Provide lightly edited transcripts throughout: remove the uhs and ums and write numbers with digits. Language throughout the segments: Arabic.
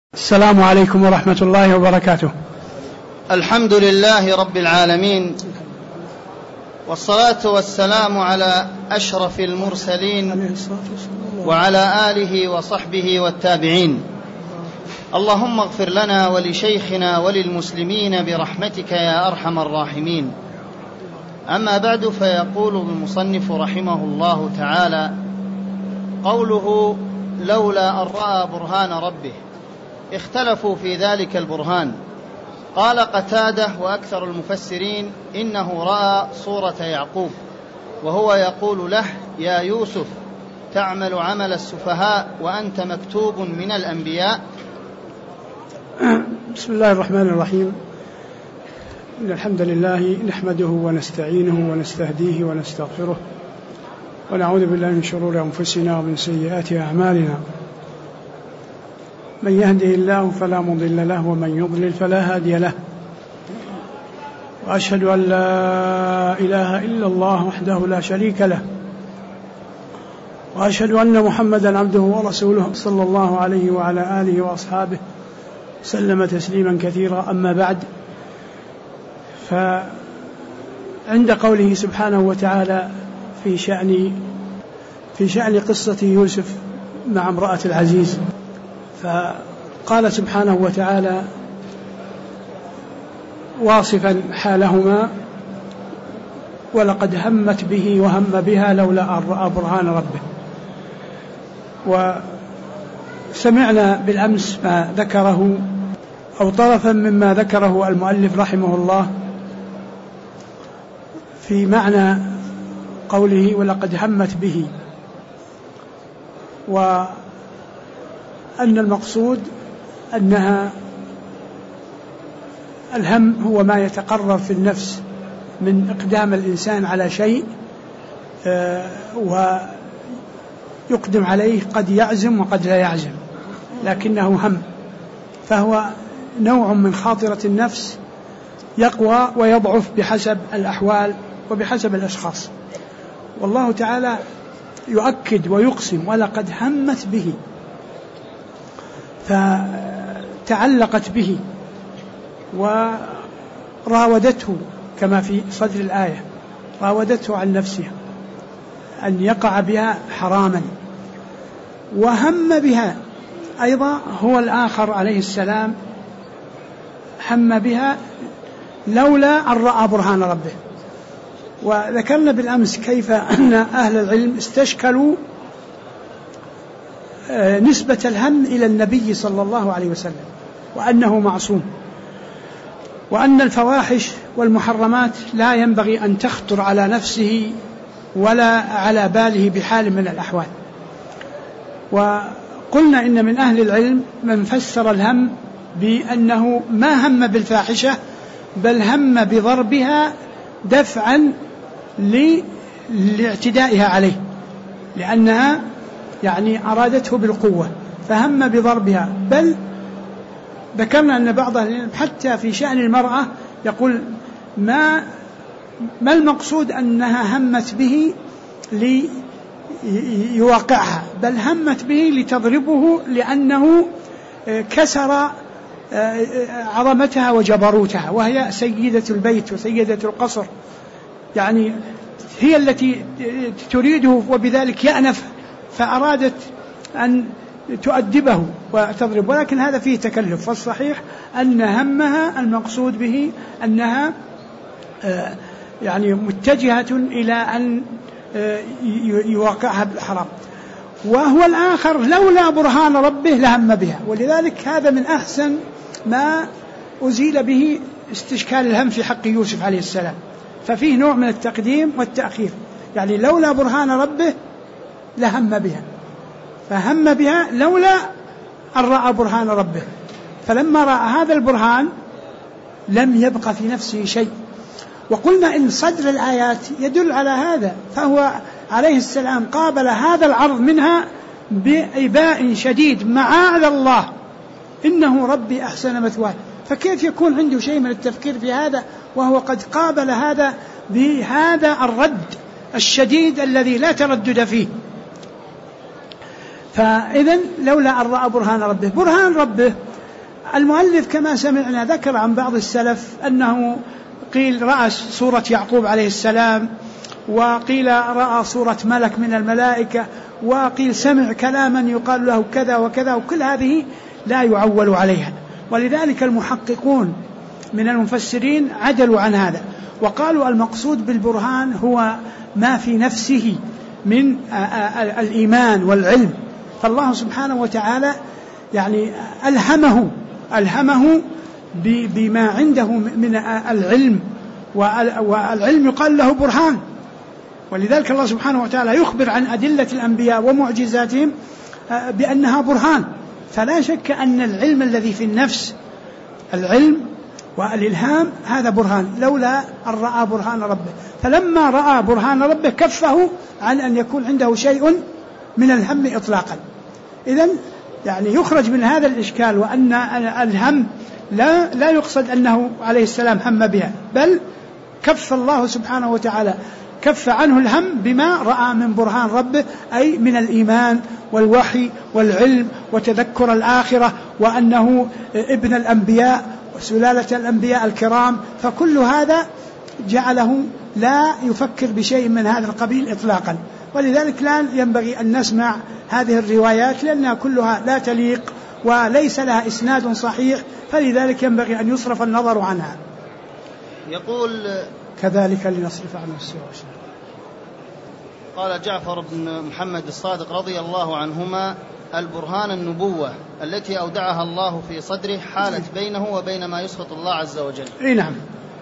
السلام عليكم ورحمة الله وبركاته. الحمد لله رب العالمين، والصلاة والسلام على أشرف المرسلين وعلى آله وصحبه والتابعين. اللهم اغفر لنا ولشيخنا وللمسلمين برحمتك يا أرحم الراحمين. أما بعد، فيقول المصنف رحمه الله تعالى: قوله لولا أن رأى برهان ربه، اختلفوا في ذلك البرهان. قال قتادة وأكثر المفسرين: إنه رأى صورة يعقوب وهو يقول له: يا يوسف، تعمل عمل السفهاء وأنت مكتوب من الأنبياء. بسم الله الرحمن الرحيم. إن الحمد لله نحمده ونستعينه ونستهديه ونستغفره، ونعوذ بالله من شرور أنفسنا ومن سيئات أعمالنا. من يهده الله فلا مضل له، ومن يضلل فلا هادي له. وأشهد أن لا إله إلا الله وحده لا شريك له، وأشهد أن محمدا عبده ورسوله صلى الله عليه وعلى آله وأصحابه سلم تسليما كثيرا. أما بعد، فعند قوله سبحانه وتعالى في شأن قصة يوسف مع امرأة العزيز، فقال سبحانه وتعالى واصفا حالهما: ولقد همت به وهم بها لولا أن رأى برهان ربه. وسمعنا بالأمس ما ذكره أو طرفا مما ذكره المؤلف رحمه الله في معنى قوله ولقد همت به، وأن المقصود أنها الهم هو ما يتقرر في النفس من إقدام الإنسان على شيء ويقدم عليه، قد يعزم وقد لا يعزم، لكنه هم، فهو نوع من خاطرة النفس يقوى ويضعف بحسب الأحوال وبحسب الأشخاص. والله تعالى يؤكد ويقسم: ولقد همت به، فتعلقت به وراودته كما في صدر الآية، راودته عن نفسها أن يقع بها حراما. وهم بها أيضا هو الآخر عليه السلام، هم بها لولا أن رأى برهان ربه. وذكرنا بالأمس كيف أن أهل العلم استشكلوا نسبة الهم إلى النبي صلى الله عليه وسلم، وأنه معصوم، وأن الفواحش والمحرمات لا ينبغي أن تخطر على نفسه ولا على باله بحال من الأحوال. وقلنا إن من أهل العلم من فسر الهم بأنه ما هم بالفاحشة، بل هم بضربها دفعا لاعتدائها عليه، لأنها أرادته بالقوة فهم بضربها. بل ذكرنا أن بعض العلم حتى في شأن المرأة يقول ما المقصود أنها همت به ليواقعها، بل همت به لتضربه لأنه كسر عظمتها وجبروتها، وهي سيدة البيت وسيدة القصر، هي التي تريده وبذلك يأنف، فأرادت أن تؤدبه وتضرب، ولكن هذا فيه تكلف. فالصحيح أن همها المقصود به أنها متجهة إلى أن يوقعها بالحرام. وهو الآخر لولا برهان ربه لهم بها، ولذلك هذا من أحسن ما أزيل به استشكال الهم في حق يوسف عليه السلام، ففيه نوع من التقديم والتأخير. لولا برهان ربه لهم بها، فهم بها لولا أن رأى برهان ربه، فلما رأى هذا البرهان لم يبق في نفسه شيء. وقلنا إن صدر الآيات يدل على هذا، فهو عليه السلام قابل هذا العرض منها بإباء شديد: معاذ الله إنه ربي أحسن مثواي. فكيف يكون عنده شيء من التفكير في هذا وهو قد قابل هذا بهذا الرد الشديد الذي لا تردد فيه؟ فإذن لولا أن رأى برهان ربه المؤلف كما سمعنا ذكر عن بعض السلف أنه قيل رأى صورة يعقوب عليه السلام، وقيل رأى صورة ملك من الملائكة، وقيل سمع كلاما يقال له كذا وكذا، وكل هذه لا يعول عليها. ولذلك المحققون من المفسرين عدلوا عن هذا وقالوا المقصود بالبرهان هو ما في نفسه من الإيمان والعلم. فالله سبحانه وتعالى يعني ألهمه بما عنده من العلم، والعلم يقال له برهان. ولذلك الله سبحانه وتعالى يخبر عن أدلة الأنبياء ومعجزاتهم بأنها برهان. فلا شك أن العلم الذي في النفس، العلم والإلهام، هذا برهان لولا أن رأى برهان ربه. فلما رأى برهان ربه كفه عن أن يكون عنده شيء من الهم إطلاقا. إذن يعني يخرج من هذا الإشكال، وأن الهم لا يقصد أنه عليه السلام هم بها، بل كف الله سبحانه وتعالى كف عنه الهم بما رأى من برهان ربه، أي من الإيمان والوحي والعلم وتذكر الآخرة، وأنه ابن الأنبياء وسلالة الأنبياء الكرام. فكل هذا جعله لا يفكر بشيء من هذا القبيل إطلاقا. ولذلك لا ينبغي أن نسمع هذه الروايات لأنها كلها لا تليق وليس لها إسناد صحيح، فلذلك ينبغي أن يصرف النظر عنها. يقول كذلك لنصرف عنه السوء. قال جعفر بن محمد الصادق رضي الله عنهما: البرهان النبوة التي أودعها الله في صدره حالت بينه وبين ما يسخط الله عز وجل. أي نعم.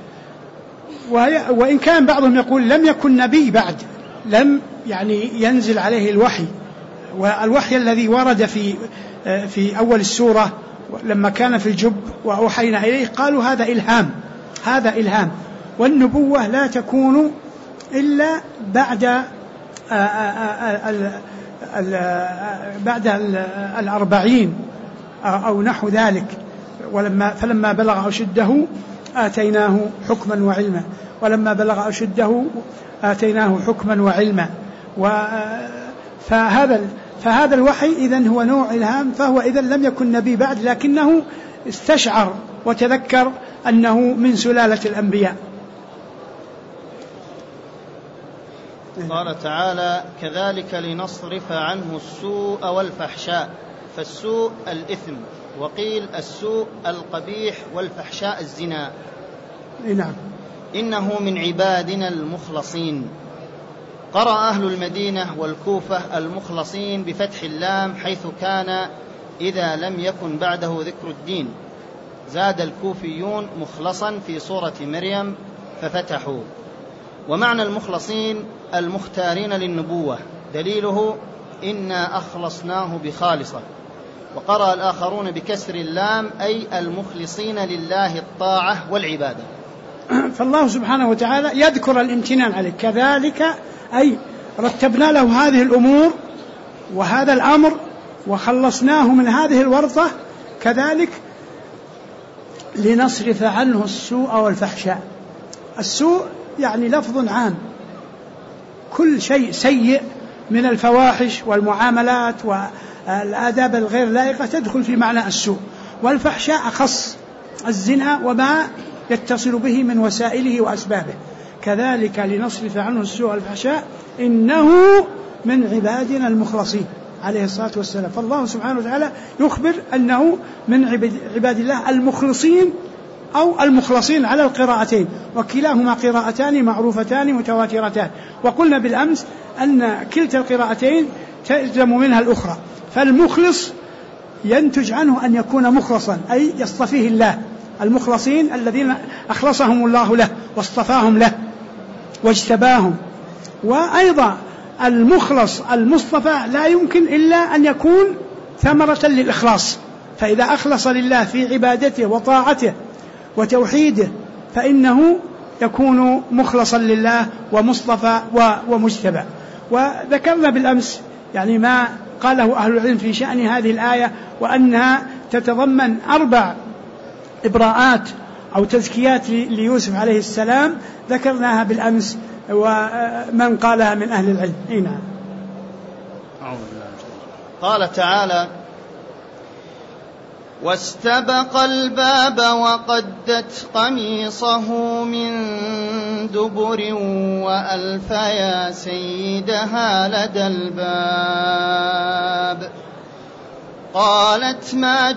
وإن كان بعضهم يقول لم يكن نبي بعد، لم يعني ينزل عليه الوحي، والوحي الذي ورد في أول السورة لما كان في الجب وأوحينا إليه، قالوا هذا إلهام. والنبوة لا تكون إلا بعد 40 أو نحو ذلك. فلما بلغ أشده آتيناه حكما وعلما، ولما بلغ أشده آتيناه حكما وعلما. فهذا الوحي إذن هو نوع إلهام، فهو إذن لم يكن نبي بعد، لكنه استشعر وتذكر أنه من سلالة الأنبياء. قال تعالى: كذلك لنصرف عنه السوء والفحشاء. فالسوء الإثم، وقيل السوء القبيح، والفحشاء الزنا. نعم. إنه من عبادنا المخلصين. قرأ أهل المدينة والكوفة المخلصين بفتح اللام، حيث كان إذا لم يكن بعده ذكر الدين. زاد الكوفيون مخلصا في سورة مريم ففتحوا. ومعنى المخلصين المختارين للنبوة، دليله إنا أخلصناه بخالصة. وقرأ الآخرون بكسر اللام، أي المخلصين لله الطاعة والعبادة. فالله سبحانه وتعالى يذكر الامتنان عليه. كذلك أي رتبنا له هذه الأمور وهذا الأمر وخلصناه من هذه الورطة، كذلك لنصرف عنه السوء والفحشاء. السوء يعني لفظ عام، كل شيء سيء من الفواحش والمعاملات والآداب الغير لائقة تدخل في معنى السوء. والفحشاء أخص، الزنا وما يتصل به من وسائله وأسبابه. كذلك لنصرف عنه السوء والفحشاء إنه من عبادنا المخلصين عليه الصلاة والسلام. فالله سبحانه وتعالى يخبر أنه من عباد الله المخلصين أو المخلصين على القراءتين، وكلاهما قراءتان معروفتان متواترتان. وقلنا بالأمس أن كلتا القراءتين تلزم منها الأخرى. فالمخلص ينتج عنه أن يكون مخلصا، أي يصطفيه الله. المخلصين الذين أخلصهم الله له واصطفاهم له واجتباهم. وأيضا المخلص المصطفى لا يمكن إلا أن يكون ثمرة للإخلاص. فإذا أخلص لله في عبادته وطاعته وتوحيده فإنه يكون مخلصا لله ومصطفى ومجتبى. وذكرنا بالأمس يعني ما قاله أهل العلم في شأن هذه الآية، وأنها تتضمن 4 إبراءات أو تزكيات ليوسف عليه السلام، ذكرناها بالأمس ومن قالها من أهل العلم. نعم. قال تعالى: واستبق الباب وقدت قميصه من دبر وألف يا سيدها لدى الباب. قالت ما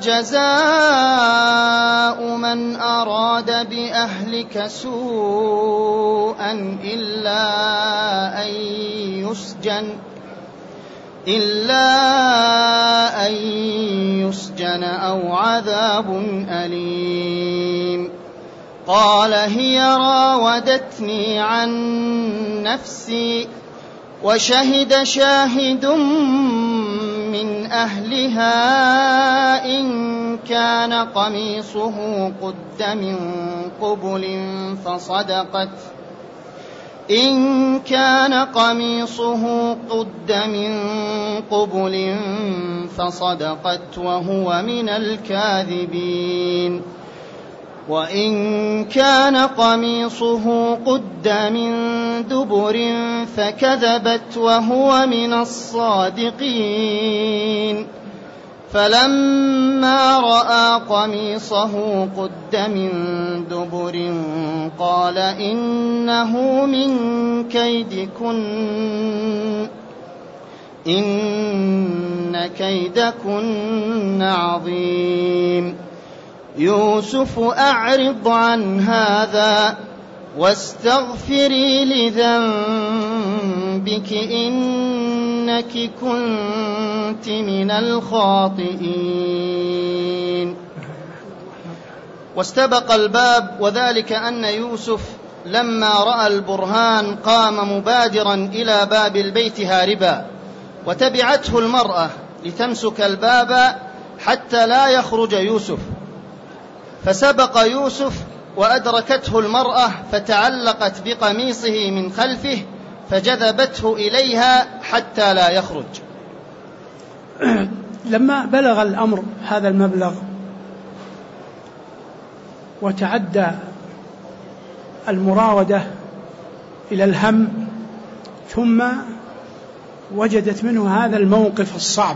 جزاء من أراد بأهلك سوءا إلا أن يسجن أو عذاب أليم. قال هي راودتني عن نفسي وشهد شاهد من أهلها إن كان قميصه قد من قبل فصدقت وهو من الكاذبين وإن كان قميصه قد من دبر فكذبت وهو من الصادقين. فلما رأى قميصه قد من دبر قال إنه من كيدكن إن كيدكن عظيم. يوسف أعرض عن هذا واستغفري لذنبك إنك كنت من الخاطئين. واستبق الباب، وذلك أن يوسف لما رأى البرهان قام مبادرا إلى باب البيت هاربا، وتبعته المرأة لتمسك الباب حتى لا يخرج يوسف، فسبق يوسف وأدركته المرأة فتعلقت بقميصه من خلفه فجذبته إليها حتى لا يخرج. لما بلغ الأمر هذا المبلغ وتعدى المراودة إلى الهم، ثم وجدت منه هذا الموقف الصعب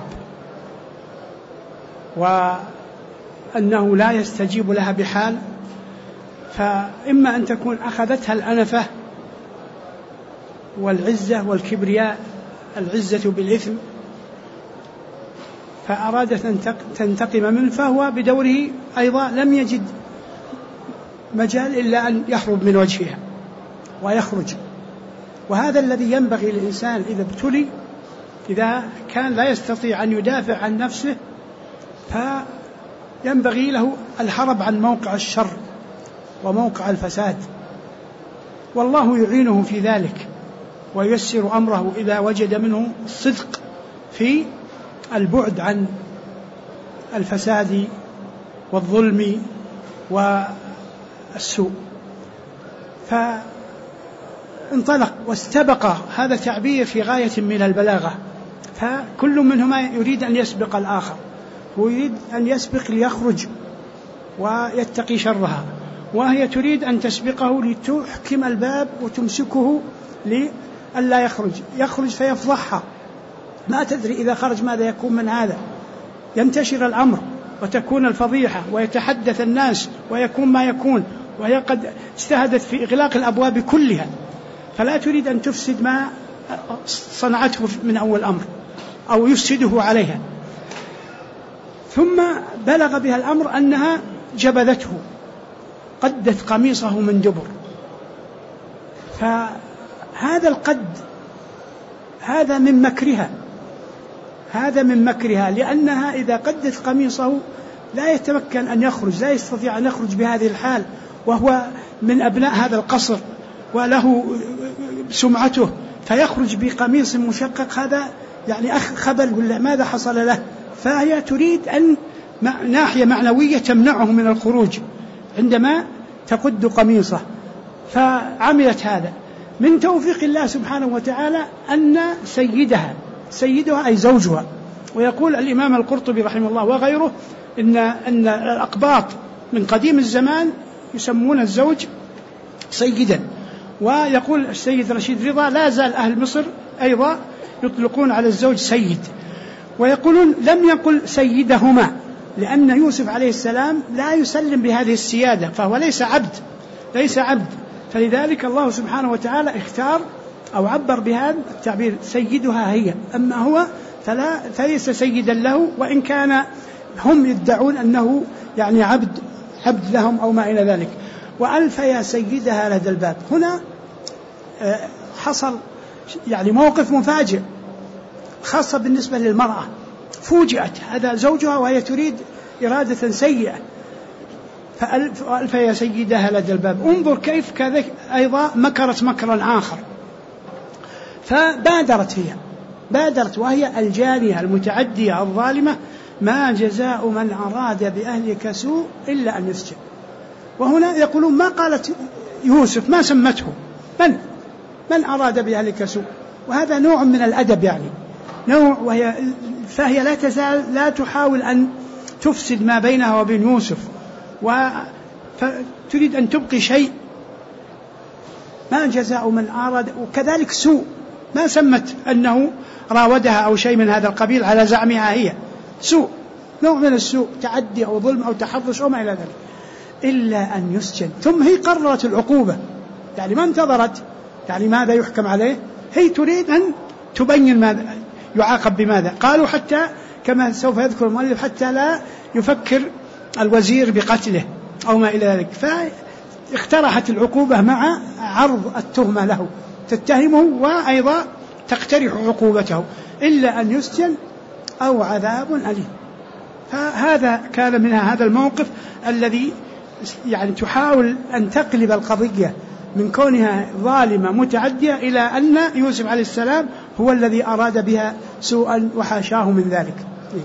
وأنه لا يستجيب لها بحال، فإما أن تكون أخذتها الأنفة والعزة والكبرياء، العزة بالإثم، فأرادت أن تنتقم منه، فهو بدوره أيضا لم يجد مجال إلا أن يهرب من وجهها ويخرج. وهذا الذي ينبغي للإنسان إذا ابتلي، إذا كان لا يستطيع أن يدافع عن نفسه، فينبغي له الهرب عن موقع الشر وموقع الفساد، والله يعينه في ذلك وييسر أمره إذا وجد منه الصدق في البعد عن الفساد والظلم والسوء. فانطلق واستبق، هذا تعبير في غاية من البلاغة، فكل منهما يريد أن يسبق الآخر، ويريد أن يسبق ليخرج ويتقي شرها، وهي تريد أن تسبقه لتحكم الباب وتمسكه لألا يخرج فيفضحها، ما تدري إذا خرج ماذا يكون من هذا، ينتشر الأمر وتكون الفضيحة ويتحدث الناس ويكون ما يكون، وهي قد اجتهدت في إغلاق الأبواب كلها، فلا تريد أن تفسد ما صنعته من أول أمر أو يفسده عليها. ثم بلغ بها الأمر أنها جبذته، قدت قميصه من دبر، فهذا القد هذا من مكرها، لأنها إذا قدت قميصه لا يتمكن أن يخرج، لا يستطيع أن يخرج بهذه الحال، وهو من أبناء هذا القصر وله سمعته، فيخرج بقميص مشقق، هذا يعني خبل ولا ماذا حصل له؟ فهي تريد أن ناحية معنوية تمنعه من الخروج عندما تقد قميصه، فعملت هذا. من توفيق الله سبحانه وتعالى أن سيدها أي زوجها، ويقول الإمام القرطبي رحمه الله وغيره إن الأقباط من قديم الزمان يسمون الزوج سيدا، ويقول السيد رشيد رضا لا زال أهل مصر أيضا يطلقون على الزوج سيد، ويقولون لم يقل سيدهما، لأن يوسف عليه السلام لا يسلم بهذه السيادة، فهو ليس عبد. فلذلك الله سبحانه وتعالى اختار أو عبر بهذا التعبير سيدها هي، أما هو فليس سيدا له، وإن كان هم يدعون أنه يعني عبد لهم أو ما إلى ذلك. وألف يا سيدها لدى الباب. هنا حصل يعني موقف مفاجئ خاصة بالنسبة للمرأة، فوجئت هذا زوجها وهي تريد إرادة سيئة، فألف يا سيدها لدى الباب. انظر كيف كذلك أيضا مكرت مكرا آخر، فبادرت وهي الجارية المتعدية الظالمة: ما جزاء من أراد بأهلك سوء إلا أن يسجن. وهنا يقولون ما قالت يوسف، ما سمته من أراد بأهلك سوء، وهذا نوع من الأدب، يعني نوع، فهي لا تزال لا تحاول أن تفسد ما بينها وبين يوسف، فتريد أن تبقي شيء. ما جزاء من أراد، وكذلك سوء، ما سمت أنه راودها أو شيء من هذا القبيل على زعمها هي، سوء، نوع من السوء، تعدي أو ظلم أو تحرش أو ما إلى ذلك، إلا أن يسجن. ثم هي قررت العقوبة، يعني ما انتظرت يعني ماذا يحكم عليه، هي تريد أن تبين ماذا يعاقب بماذا. قالوا حتى كما سوف يذكر المؤلف حتى لا يفكر الوزير بقتله أو ما إلى ذلك، فاقترحت العقوبة مع عرض التهمة له، تتهمه وأيضا تقترح عقوبته: إلا أن يسجن أو عذاب أليم. فهذا كان منها هذا الموقف الذي يعني تحاول أن تقلب القضية من كونها ظالمة متعدية إلى أن يوسف عليه السلام هو الذي أراد بها سوءا وحاشاه من ذلك.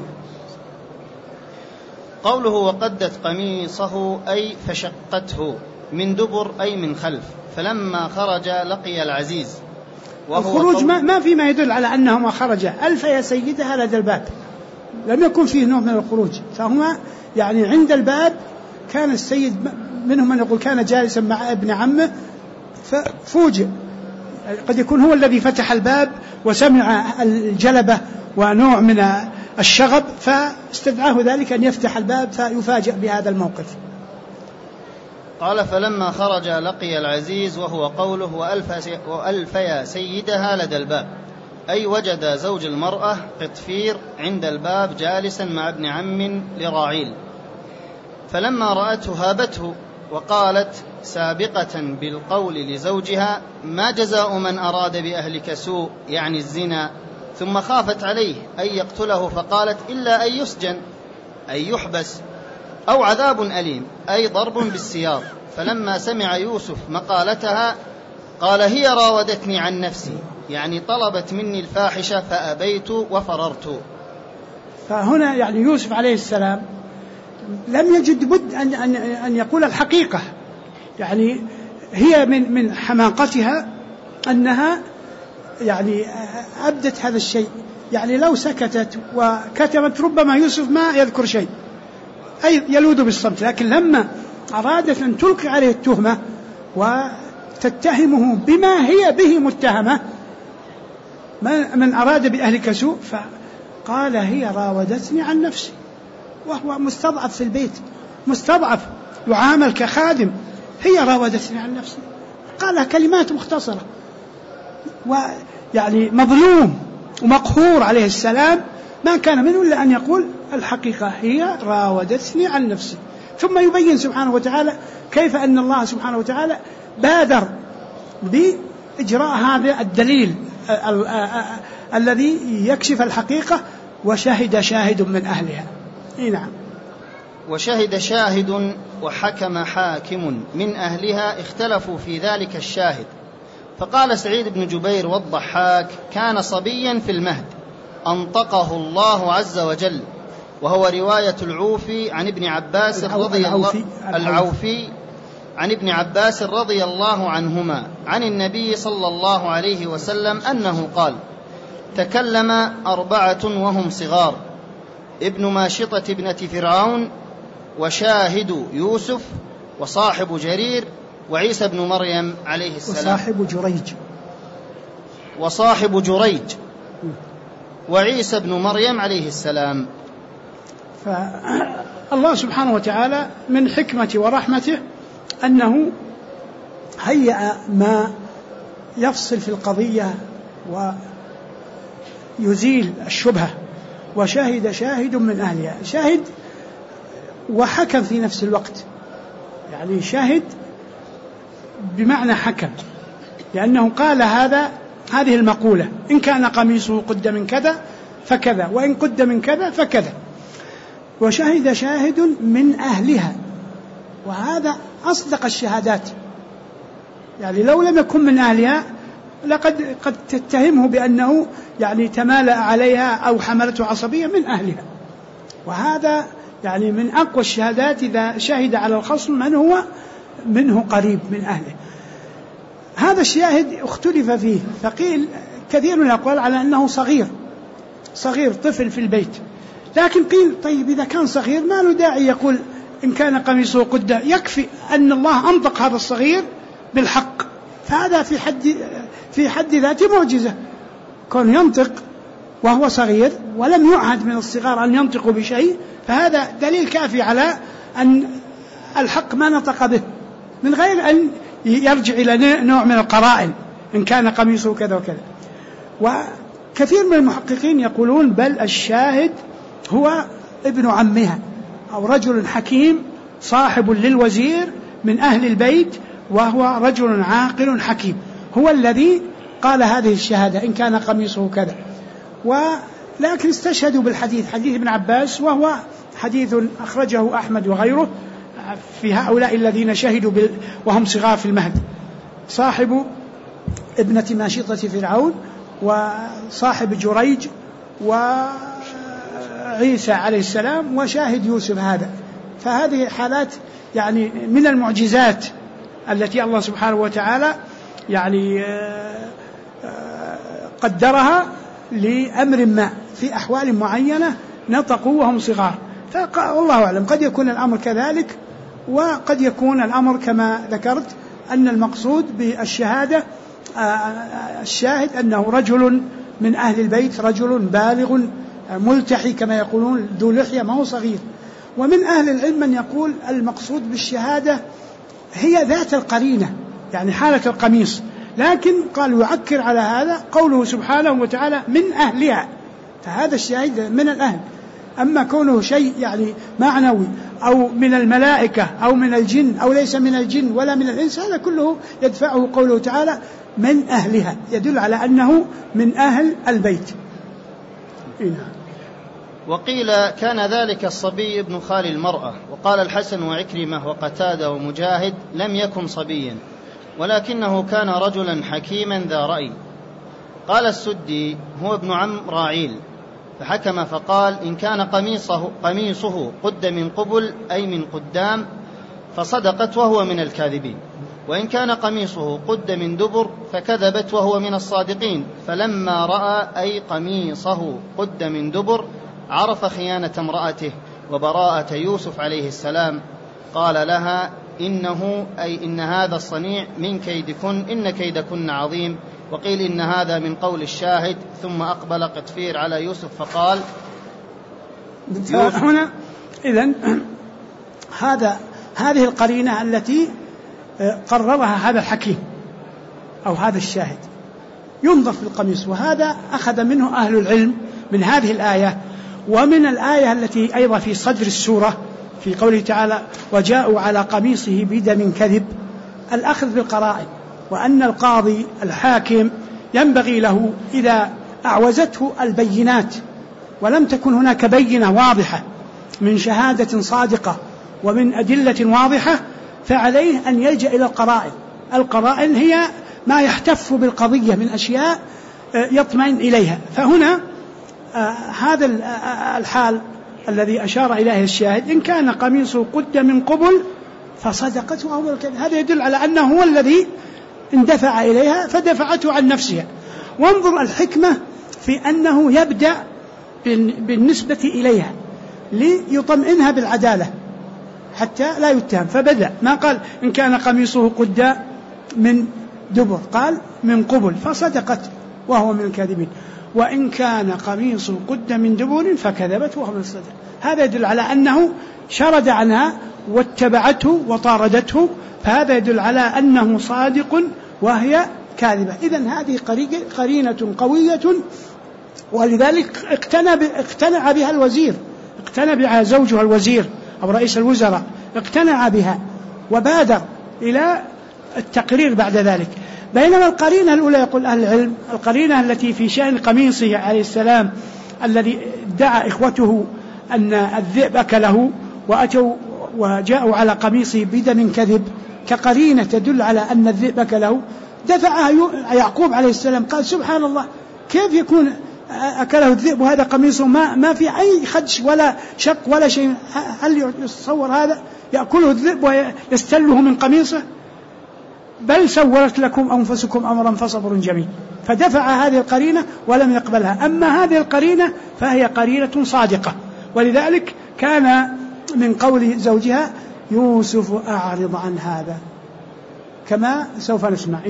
قوله وقدت قميصه أي فشقته من دبر أي من خلف، فلما خرج لقي العزيز. الخروج ما فيما يدل على أنهما خرجا. ألف يا سيدها لدى الباب، لم يكن فيه نوع من الخروج، فهما يعني عند الباب. كان السيد منهم من يقول كان جالسا مع ابن عمه ففوجئ، قد يكون هو الذي فتح الباب وسمع الجلبة ونوع من الشغب، فاستدعاه ذلك أن يفتح الباب فيفاجأ بهذا الموقف. قال فلما خرج لقي العزيز، وهو قوله وألف يا سيدها لدى الباب، أي وجد زوج المرأة قطفير عند الباب جالسا مع ابن عم لراعيل، فلما رأته هابته وقالت سابقة بالقول لزوجها: ما جزاء من أراد بأهلك سوء، يعني الزنا، ثم خافت عليه أن يقتله فقالت: إلا أن يسجن أي يحبس، أو عذاب أليم أي ضرب بالسياط. فلما سمع يوسف مقالتها قال: هي راودتني عن نفسي، يعني طلبت مني الفاحشة فأبيت وفررت. فهنا يعني يوسف عليه السلام لم يجد بد أن يقول الحقيقة، يعني هي من حماقتها أنها يعني أبدت هذا الشيء، يعني لو سكتت وكتمت ربما يوسف ما يذكر شيء، أي يلوذ بالصمت. لكن لما أرادت أن تلقي عليه التهمة وتتهمه بما هي به متهمة، من أراد بأهلك سوء، فقال: هي راودتني عن نفسي، وهو مستضعف في البيت، مستضعف يعامل كخادم، هي راودتني عن نفسي، قالها كلمات مختصرة، ويعني مظلوم ومقهور عليه السلام، ما كان منه إلا أن يقول الحقيقة: هي راودتني عن نفسي. ثم يبين سبحانه وتعالى كيف أن الله سبحانه وتعالى بادر بإجراء هذا الدليل الذي يكشف الحقيقة: وشهد شاهد من أهلها. نعم. وشهد شاهد وحكم حاكم من أهلها، اختلفوا في ذلك الشاهد، فقال سعيد بن جبير والضحاك: كان صبيا في المهد أنطقه الله عز وجل، وهو رواية العوفي عن ابن عباس عن ابن عباس رضي الله عنهما عن النبي صلى الله عليه وسلم أنه قال: تكلم 4 وهم صغار: ابن ماشطة ابنة فرعون، وشاهد يوسف، وصاحب جرير، وعيسى بن مريم عليه السلام، وصاحب جريج وعيسى بن مريم عليه السلام. فالله سبحانه وتعالى من حكمته ورحمته أنه هيأ ما يفصل في القضية ويزيل الشبهة، وشهد شاهد من أهلها، شاهد وحكم في نفس الوقت، يعني شاهد بمعنى حكم، لأنه قال هذه المقولة: إن كان قميصه قد من كذا فكذا، وإن قد من كذا فكذا. وشهد شاهد من أهلها، وهذا أصدق الشهادات، يعني لو لم يكن من أهلها قد تتهمه بأنه يعني تمالأ عليها أو حملته عصبية من أهلها، وهذا يعني من أقوى الشهادات إذا شهد على الخصم من هو منه قريب من أهله. هذا الشاهد اختلف فيه، فقيل كثير من الأقوال على أنه صغير طفل في البيت، لكن قيل طيب إذا كان صغير ما له داعي يقول إن كان قميصه قد، يكفي أن الله أنطق هذا الصغير بالحق، فهذا في حد ذاته معجزة، كون ينطق وهو صغير ولم يعهد من الصغار أن ينطقوا بشيء، فهذا دليل كافي على أن الحق ما نطق به، من غير أن يرجع إلى نوع من القرائن إن كان قميصه كذا وكذا. وكثير من المحققين يقولون بل الشاهد هو ابن عمها أو رجل حكيم صاحب للوزير من أهل البيت، وهو رجل عاقل حكيم، هو الذي قال هذه الشهادة إن كان قميصه كذا. ولكن استشهدوا بالحديث، حديث ابن عباس، وهو حديث أخرجه أحمد وغيره في هؤلاء الذين شهدوا وهم صغار في المهد: صاحب ابنة ماشطة فرعون، وصاحب جريج، وعيسى عليه السلام، وشاهد يوسف هذا. فهذه حالات يعني من المعجزات التي الله سبحانه وتعالى يعني قدرها لأمر ما في أحوال معينة نطقوا وهم صغار. فالله أعلم، قد يكون الأمر كذلك، وقد يكون الأمر كما ذكرت أن المقصود بالشهادة الشاهد أنه رجل من أهل البيت، رجل بالغ ملتحي كما يقولون، ذو لحية، ما هو صغير. ومن أهل العلم من يقول المقصود بالشهادة هي ذات القرينة، يعني حالة القميص، لكن قال يعكر على هذا قوله سبحانه وتعالى من أهلها، فهذا الشاهد من الأهل. أما كونه شيء يعني معنوي أو من الملائكة أو من الجن أو ليس من الجن ولا من الإنس، هذا كله يدفعه قوله تعالى من أهلها، يدل على أنه من أهل البيت. وقيل كان ذلك الصبي ابن خال المرأة، وقال الحسن وعكرمة وقتادة ومجاهد لم يكن صبيا ولكنه كان رجلا حكيما ذا رأي. قال السدي هو ابن عم راعيل، فحكم فقال إن كان قميصه قد من قبل أي من قدام فصدقت وهو من الكاذبين، وإن كان قميصه قد من دبر فكذبت وهو من الصادقين. فلما رأى أي قميصه قد من دبر عرف خيانة امرأته وبراءة يوسف عليه السلام، قال لها إنه أي إن هذا الصنيع من كيدكن، إن كيدكن عظيم. وقيل إن هذا من قول الشاهد. ثم أقبل قطفير على يوسف فقال هنا إذن هذه القرينة التي قررها هذا الحكيم أو هذا الشاهد ينظر في القميص، وهذا أخذ منه أهل العلم من هذه الآية ومن الآية التي أيضا في صدر السورة في قوله تعالى وجاءوا على قميصه بدم كذب، الأخذ بالقرائن، وأن القاضي الحاكم ينبغي له إذا أعوزته البينات ولم تكن هناك بينة واضحة من شهادة صادقة ومن أدلة واضحة، فعليه أن يلجأ إلى القرائن. القرائن هي ما يحتف بالقضية من أشياء يطمئن إليها. فهنا هذا الحال الذي أشار إليه الشاهد إن كان قميصه قد من قبل فصدقته أول كذب، هذا يدل على أنه هو الذي اندفع إليها فدفعته عن نفسها. وانظر الحكمة في أنه يبدأ بالنسبة إليها ليطمئنها بالعدالة حتى لا يتهم، فبدأ ما قال إن كان قميصه قد من دبر، قال من قبل فصدقت وهو من الكاذبين، وإن كان قميص قد من دبر فكذبت وهو من الصادقين. هذا يدل على أنه شرد عنها واتبعته وطاردته، فهذا يدل على أنه صادق وهي كاذبة. إذن هذه قرينة قوية، ولذلك اقتنع بها الوزير، اقتنع بها زوجها الوزير أو رئيس الوزراء، اقتنع بها وبادر إلى التقرير بعد ذلك. بينما القرينة الأولى يقول أهل العلم القرينة التي في شأن قميصه عليه السلام الذي ادعى إخوته أن الذئب أكله وأتوا وجاءوا على قميصه بدم كذب كقرينة تدل على أن الذئب أكله، دفعها يعقوب عليه السلام قال سبحان الله كيف يكون أكله الذئب وهذا قميصه ما في أي خدش ولا شق ولا شيء، هل يتصور هذا يأكله الذئب ويستله من قميصه؟ بل سولت لكم أنفسكم أمرا فصبر جميل. فدفع هذه القرينة ولم يقبلها. أما هذه القرينة فهي قرينة صادقة، ولذلك كان من قول زوجها يوسف أعرض عن هذا كما سوف نسمع.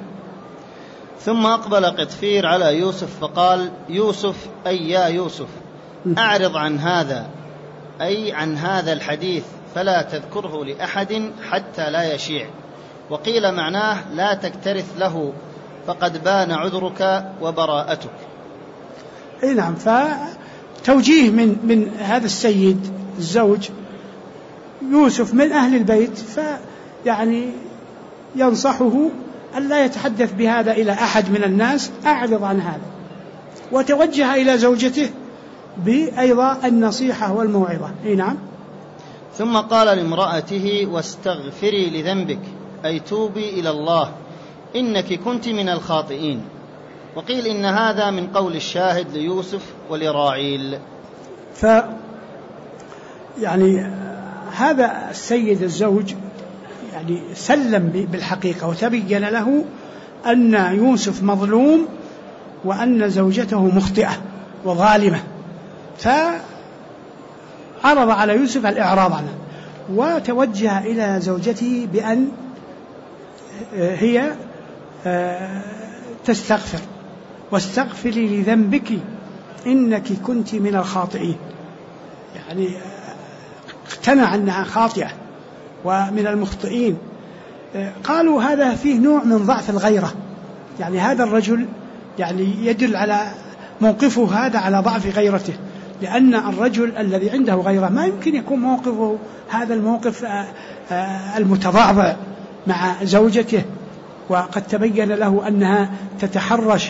ثم أقبل قطفير على يوسف فقال يوسف أي يا يوسف أعرض عن هذا، أي عن هذا الحديث، فلا تذكره لأحد حتى لا يشيع. وقيل معناه لا تكترث له فقد بان عذرك وبراءتك. نعم. فتوجيه من هذا السيد الزوج يوسف من أهل البيت، فيعني ينصحه أن لا يتحدث بهذا إلى أحد من الناس، أعرض عن هذا. وتوجه إلى زوجته بأيضا النصيحة والموعظة. نعم. ثم قال لامرأته واستغفري لذنبك، أي توبي إلى الله إنك كنت من الخاطئين. وقيل إن هذا من قول الشاهد ليوسف ولراعيل. يعني هذا السيد الزوج يعني سلم بالحقيقة وتبين له أن يوسف مظلوم وأن زوجته مخطئة وظالمة، فعرض على يوسف الإعراض عنه، وتوجه إلى زوجته بأن هي تستغفر، واستغفري لذنبك إنك كنت من الخاطئين. يعني اقتنع أنها خاطئة ومن المخطئين. قالوا هذا فيه نوع من ضعف الغيرة، يعني هذا الرجل يعني يدل على موقفه هذا على ضعف غيرته، لأن الرجل الذي عنده غيرة ما يمكن يكون موقفه هذا الموقف المتضاضع مع زوجته، وقد تبين له أنها تتحرش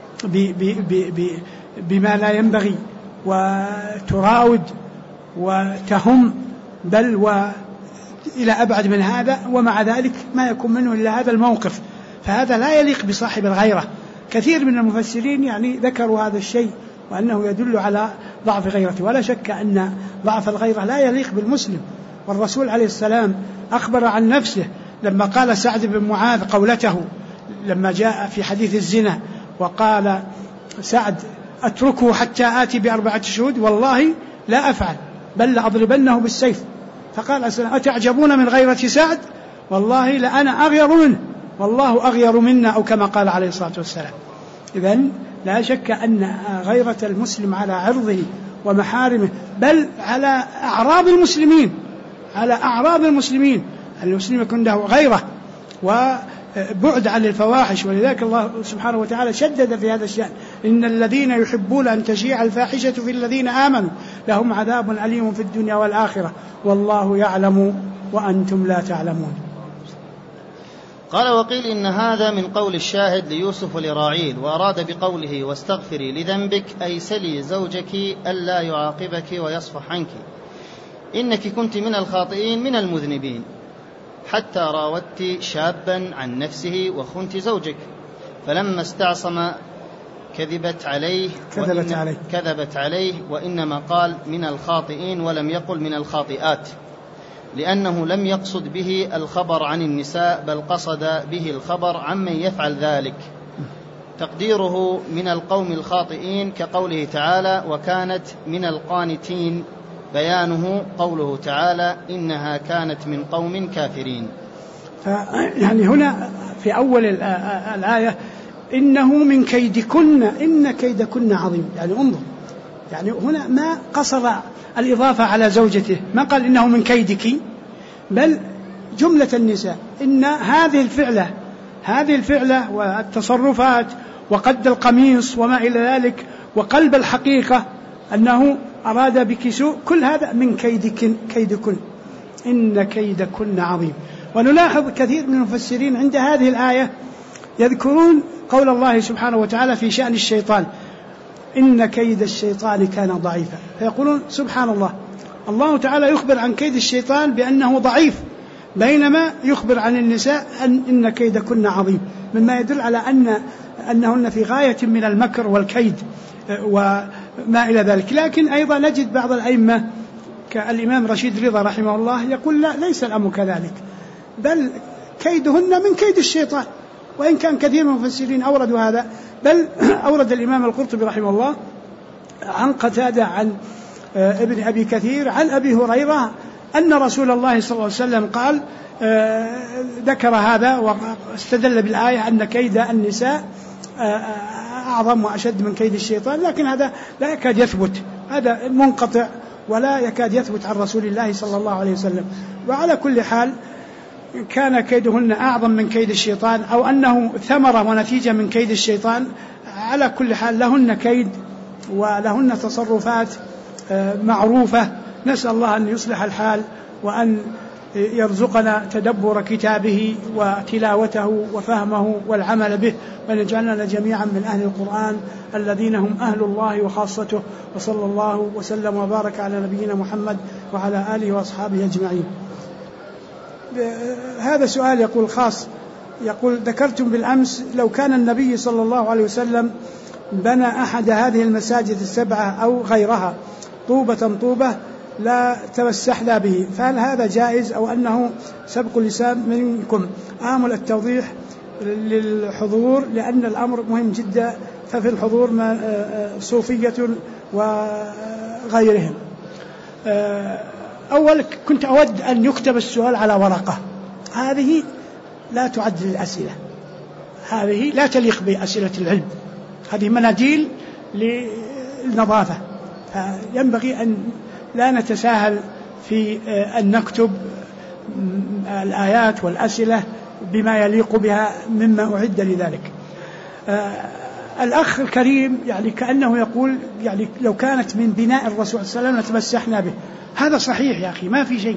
بما لا ينبغي وتراود وتهم بل وإلى أبعد من هذا، ومع ذلك ما يكون منه إلا هذا الموقف، فهذا لا يليق بصاحب الغيرة. كثير من المفسرين يعني ذكروا هذا الشيء وأنه يدل على ضعف غيرته، ولا شك أن ضعف الغيرة لا يليق بالمسلم. والرسول عليه السلام أخبر عن نفسه لما قال سعد بن معاذ قولته لما جاء في حديث الزنا وقال سعد أتركه حتى آتي ب4 شهود والله لا أفعل بل لأضربنه بالسيف، فقال أتعجبون من غيرة سعد والله لأنا أغير منه والله أغير منا، أو كما قال عليه الصلاة والسلام. إذن لا شك أن غيرة المسلم على عرضه ومحارمه بل على أعراض المسلمين، على أعراض المسلمين، المسلم يكون له غيرة وبعد عن الفواحش. ولذلك الله سبحانه وتعالى شدد في هذا الشأن إن الذين يحبون أن تشيع الفاحشة في الذين آمنوا لهم عذاب أليم في الدنيا والآخرة والله يعلم وأنتم لا تعلمون. قال وقيل إن هذا من قول الشاهد ليوسف لراعيل، وأراد بقوله واستغفري لذنبك أي سلي زوجك ألا يعاقبك ويصفح عنك إنك كنت من الخاطئين من المذنبين، حتى راودت شابا عن نفسه وخنت زوجك، فلما استعصم كذبت عليه وإنما قال من الخاطئين ولم يقل من الخاطئات، لأنه لم يقصد به الخبر عن النساء بل قصد به الخبر عمن يفعل ذلك، تقديره من القوم الخاطئين كقوله تعالى وكانت من القانتين، بيانه قوله تعالى إنها كانت من قوم كافرين. يعني هنا في أول الآية إنه من كيدكن إن كيدكن عظيم. يعني انظر، يعني هنا ما قصر الإضافة على زوجته، ما قال إنه من كيدك، بل جملة النساء. إن هذه الفعلة والتصرفات وقد القميص وما إلى ذلك وقلب الحقيقة أنه أراد بك سوء، كل هذا من كيدكن إن كيدكن عظيم. ونلاحظ كثير من المفسرين عند هذه الآية يذكرون قول الله سبحانه وتعالى في شأن الشيطان: إن كيد الشيطان كان ضعيفا. فيقولون سبحان الله، الله تعالى يخبر عن كيد الشيطان بأنه ضعيف، بينما يخبر عن النساء إن كيدكن عظيم، مما يدل على أنهن في غاية من المكر والكيد وما إلى ذلك. لكن أيضا نجد بعض الأئمة كالإمام رشيد رضا رحمه الله يقول لا، ليس الأمر كذلك، بل كيدهن من كيد الشيطان. وإن كان كثير من المفسرين أوردوا هذا، بل أورد الإمام القرطبي رحمه الله عن قتادة عن ابن أبي كثير عن أبي هريرة أن رسول الله صلى الله عليه وسلم قال، ذكر هذا واستدل بالآية أن كيد النساء أعظم وأشد من كيد الشيطان. لكن هذا لا يكاد يثبت، هذا منقطع ولا يكاد يثبت عن رسول الله صلى الله عليه وسلم. وعلى كل حال كان كيدهن أعظم من كيد الشيطان، أو أنه ثمرة ونتيجة من كيد الشيطان. على كل حال لهن كيد ولهن تصرفات معروفة. نسأل الله أن يصلح الحال وأن يرزقنا تدبر كتابه وتلاوته وفهمه والعمل به، وأن يجعلنا جميعا من أهل القرآن الذين هم أهل الله وخاصته. وصلى الله وسلم وبارك على نبينا محمد وعلى آله وأصحابه أجمعين. هذا سؤال يقول خاص، يقول: ذكرتم بالأمس لو كان النبي صلى الله عليه وسلم بنى أحد هذه المساجد السبعة أو غيرها طوبة لا تمسحنا به، فهل هذا جائز أو أنه سبق لسان منكم؟ آمل التوضيح للحضور لأن الأمر مهم جدا، ففي الحضور صوفية وغيرهم. أول كنت أود أن يكتب السؤال على ورقة، هذه لا تعد للأسئلة، هذه لا تليق بأسئلة العلم، هذه مناديل للنظافة، فينبغي أن لا نتساهل في أن نكتب الآيات والأسئلة بما يليق بها مما أعد لذلك. الأخ الكريم يعني كأنه يقول يعني لو كانت من بناء الرسول صلى الله عليه وسلم لتمسحنا به. هذا صحيح يا أخي، ما في شيء.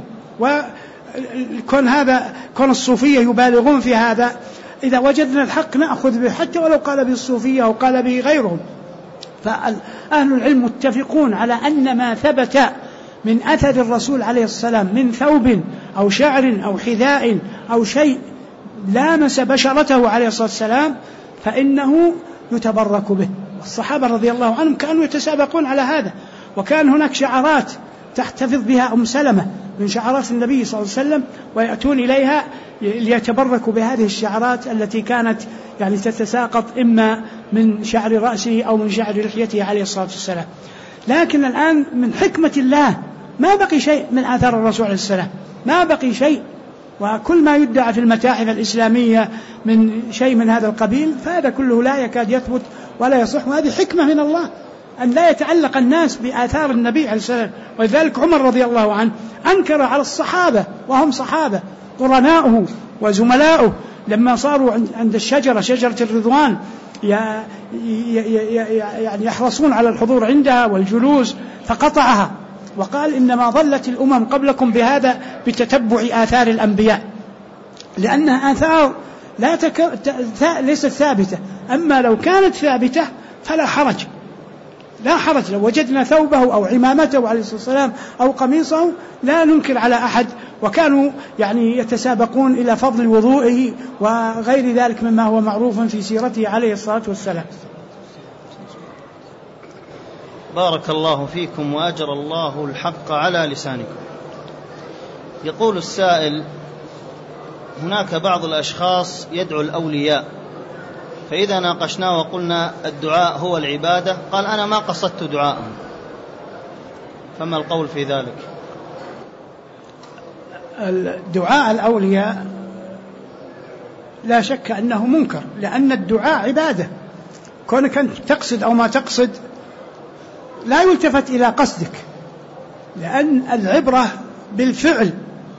وكون الصوفية يبالغون في هذا، إذا وجدنا الحق نأخذ به حتى ولو قال به الصوفية أو قال به غيرهم. فأهل العلم متفقون على أن ما ثبت من أثر الرسول عليه السلام من ثوب أو شعر أو حذاء أو شيء لامس بشرته عليه الصلاة والسلام فإنه يتبرك به. الصحابة رضي الله عنهم كانوا يتسابقون على هذا، وكان هناك شعارات تحتفظ بها أم سلمة من شعارات النبي صلى الله عليه وسلم، ويأتون إليها ليتبركوا بهذه الشعارات التي كانت يعني تتساقط إما من شعر رأسه أو من شعر لحيته عليه الصلاة والسلام. لكن الآن من حكمة الله ما بقي شيء من آثار الرسول عليه السلام، ما بقي شيء، وكل ما يدعى في المتاحف الإسلامية من شيء من هذا القبيل فهذا كله لا يكاد يثبت ولا يصح. وهذه حكمة من الله أن لا يتعلق الناس بآثار النبي عليه السلام. ولذلك عمر رضي الله عنه أنكر على الصحابة وهم صحابة قرناؤه وزملاؤه لما صاروا عند الشجرة شجرة الرضوان يعني يحرصون على الحضور عندها والجلوس، فقطعها وقال: إنما ضلت الأمم قبلكم بهذا بتتبع آثار الأنبياء، لأنها آثار ليست ثابتة. أما لو كانت ثابتة فلا حرج، لا حرج. لو وجدنا ثوبه أو عمامته عليه الصلاة والسلام أو قميصه لا ننكر على أحد. وكانوا يعني يتسابقون إلى فضل وضوئه وغير ذلك مما هو معروف في سيرته عليه الصلاة والسلام. بارك الله فيكم وأجر الله الحق على لسانكم. يقول السائل: هناك بعض الأشخاص يدعو الأولياء، فإذا ناقشناه وقلنا الدعاء هو العبادة قال: أنا ما قصدت دعاءهم، فما القول في ذلك؟ الدعاء الأولياء لا شك أنه منكر، لأن الدعاء عبادة. كونك أنت تقصد أو ما تقصد لا يلتفت إلى قصدك، لأن العبرة بالفعل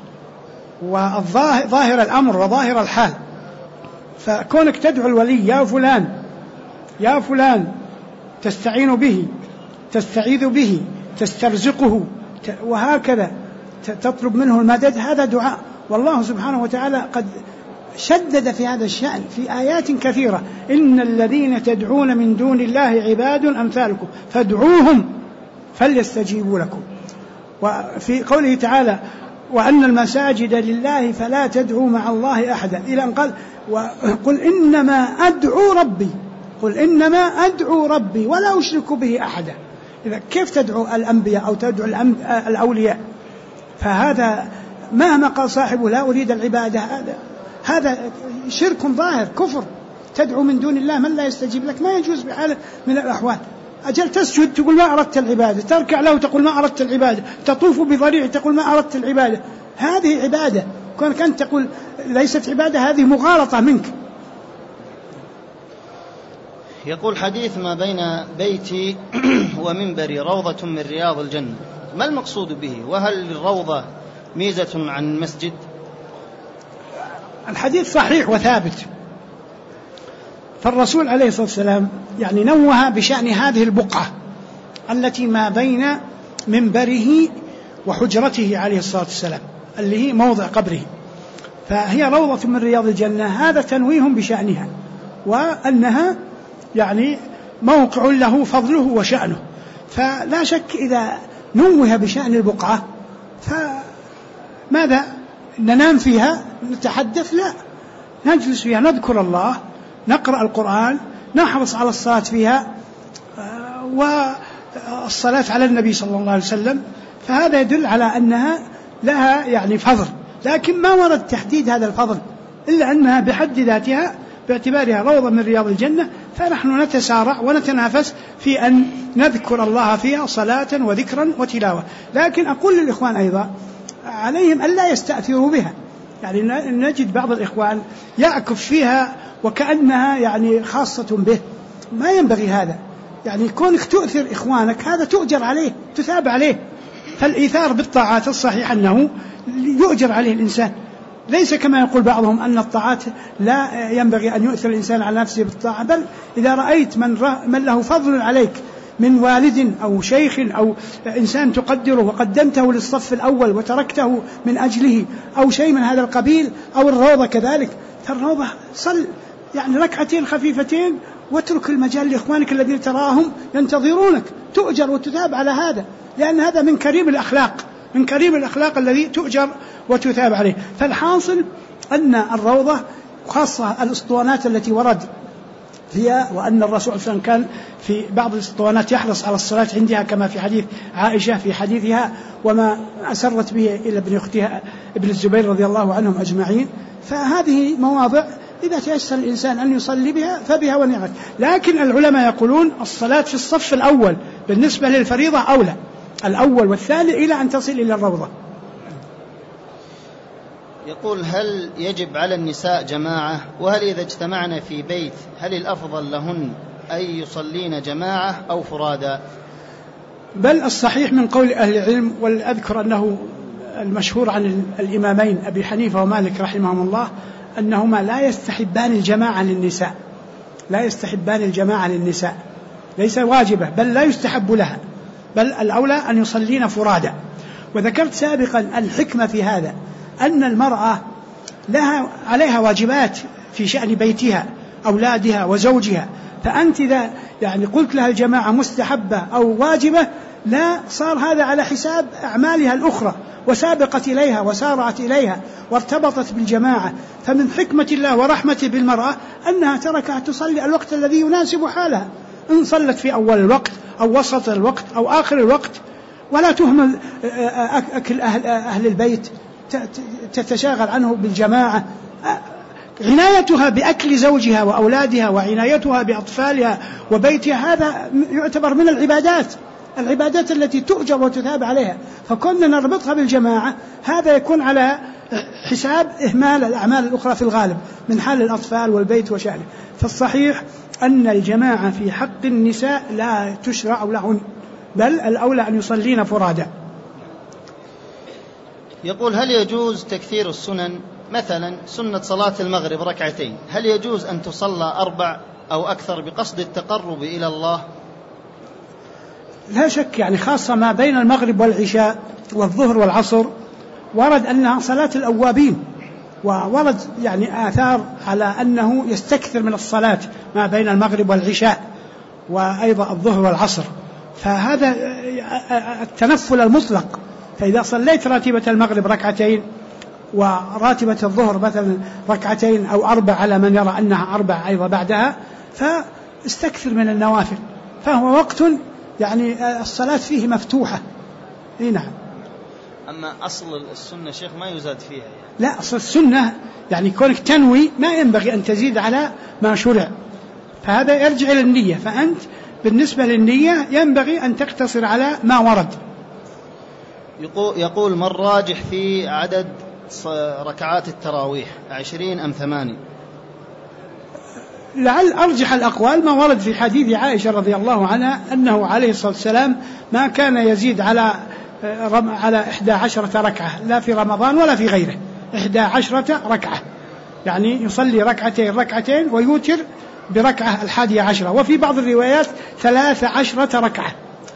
وظاهر الأمر وظاهر الحال. فكونك تدعو الولي يا فلان يا فلان تستعين به، تستعيذ به، تسترزقه، وهكذا تطلب منه المدد، هذا دعاء. والله سبحانه وتعالى قد شدد في هذا الشأن في آيات كثيرة: إن الذين تدعون من دون الله عباد أمثالكم فادعوهم فليستجيبوا لكم. وفي قوله تعالى: وأن المساجد لله فلا تدعوا مع الله أحدا، إلى أن قال: قل إنما أدعو ربي، قل إنما أدعو ربي ولا أشرك به أحدا. إذا كيف تدعو الأنبياء أو تدعو الأولياء؟ فهذا مهما قال صاحبه لا أريد العبادة، هذا شرك ظاهر، كفر. تدعو من دون الله من لا يستجيب لك، ما يجوز بحال من الأحوال. أجل تسجد تقول ما أردت العبادة، تركع له تقول ما أردت العبادة، تطوف بضريع تقول ما أردت العبادة. هذه عبادة. كونك أنت تقول ليست عبادة، هذه مغالطة منك. يقول: حديث ما بين بيتي ومنبري روضة من رياض الجنة، ما المقصود به؟ وهل الروضة ميزة عن المسجد؟ الحديث صحيح وثابت، فالرسول عليه الصلاة والسلام يعني نوه بشأن هذه البقعة التي ما بين منبره وحجرته عليه الصلاة والسلام، اللي هي موضع قبره، فهي روضة من رياض الجنة. هذا تنويه بشأنها، وأنها يعني موقع له فضله وشأنه. فلا شك إذا نوه بشأن البقعة فماذا ننام فيها نتحدث؟ لا، نجلس فيها نذكر الله، نقرأ القرآن، نحرص على الصلاة فيها والصلاة على النبي صلى الله عليه وسلم. فهذا يدل على أنها لها يعني فضل، لكن ما ورد تحديد هذا الفضل، إلا أنها بحد ذاتها باعتبارها روضة من رياض الجنة، فنحن نتسارع ونتنافس في أن نذكر الله فيها صلاة وذكرا وتلاوة. لكن أقول للإخوان أيضا عليهم أن لا يستأثروا بها، يعني نجد بعض الإخوان يعكف فيها وكأنها يعني خاصة به، ما ينبغي هذا. يعني كونك تؤثر إخوانك هذا تؤجر عليه، تثاب عليه. فالإيثار بالطاعات الصحيح أنه يؤجر عليه الإنسان، ليس كما يقول بعضهم أن الطاعات لا ينبغي أن يؤثر الإنسان على نفسه بالطاعة، بل إذا رأيت من له فضل عليك من والد أو شيخ أو إنسان تقدره وقدمته للصف الأول وتركته من أجله أو شيء من هذا القبيل، أو الروضة كذلك، فالروضة صل يعني ركعتين خفيفتين واترك المجال لإخوانك الذين تراهم ينتظرونك، تؤجر وتثاب على هذا، لأن هذا من كريم الأخلاق، من كريم الأخلاق الذي تؤجر وتثاب عليه. فالحاصل أن الروضة خاصة الأسطوانات التي ورد فيها، وأن الرسول صلى الله عليه وسلم كان في بعض الأسطوانات يحرص على الصلاة عندها، كما في حديث عائشة في حديثها وما أسرت به إلى ابن أختها ابن الزبير رضي الله عنهم أجمعين. فهذه مواضع إذا تيسر الإنسان أن يصلي بها فبها ونعمت. لكن العلماء يقولون الصلاة في الصف الأول بالنسبة للفريضة أولى، الأول والثاني إلى أن تصل إلى الروضة. يقول: هل يجب على النساء جماعة؟ وهل إذا اجتمعنا في بيت هل الأفضل لهن أن يصلين جماعة أو فرادا؟ بل الصحيح من قول أهل العلم، والأذكر أنه المشهور عن الإمامين أبي حنيفة ومالك رحمهم الله أنهما لا يستحبان الجماعة للنساء، لا يستحبان الجماعة للنساء، ليس واجبة بل لا يستحب لها، بل الأولى أن يصلين فرادا. وذكرت سابقا الحكمة في هذا أن المرأة عليها واجبات في شأن بيتها، أولادها وزوجها، فأنت إذا يعني قلت لها الجماعة مستحبة أو واجبة، لا صار هذا على حساب أعمالها الأخرى، وسابقت إليها وسارعت إليها وارتبطت بالجماعة. فمن حكمة الله ورحمته بالمرأة أنها تركها تصلي الوقت الذي يناسب حالها، إن صلت في أول الوقت أو وسط الوقت أو آخر الوقت، ولا تهمل أكل أهل البيت، تتشاغل عنه بالجماعة. عنايتها بأكل زوجها وأولادها وعنايتها بأطفالها وبيتها هذا يعتبر من العبادات التي تؤجر وتثاب عليها. فكنا نربطها بالجماعة، هذا يكون على حساب إهمال الأعمال الأخرى في الغالب من حال الأطفال والبيت وشأنه. فالصحيح أن الجماعة في حق النساء لا تشرع لهن، بل الأولى أن يصلين فرادى. يقول: هل يجوز تكثير السنن؟ مثلا سنة صلاة المغرب ركعتين، هل يجوز أن تصلى 4 أو أكثر بقصد التقرب إلى الله؟ لا شك، يعني خاصة ما بين المغرب والعشاء والظهر والعصر ورد أنها صلاة الأوابين، وورد يعني آثار على أنه يستكثر من الصلاة ما بين المغرب والعشاء وأيضا الظهر والعصر، فهذا التنفل المطلق. فإذا صليت راتبة المغرب ركعتين وراتبة الظهر مثلا ركعتين أو 4 على من يرى أنها 4 أيضا بعدها، فاستكثر من النوافل، فهو وقت يعني الصلاة فيه مفتوحة. نعم. أما أصل السنة شيخ ما يزاد فيها يعني. لا، أصل السنة يعني كونك تنوي ما ينبغي أن تزيد على ما شرع، فهذا يرجع إلى النية، فأنت بالنسبة للنية ينبغي أن تقتصر على ما ورد. يقول: ما الراجح في عدد ركعات التراويح 20 أم 8؟ لعل أرجح الأقوال ما ورد في حديث عائشة رضي الله عنها أنه عليه الصلاة والسلام ما كان يزيد على 11 ركعة لا في رمضان ولا في غيره، 11 ركعة، يعني يصلي ركعتين ويوتر بركعة 11، وفي بعض الروايات 13 ركعة،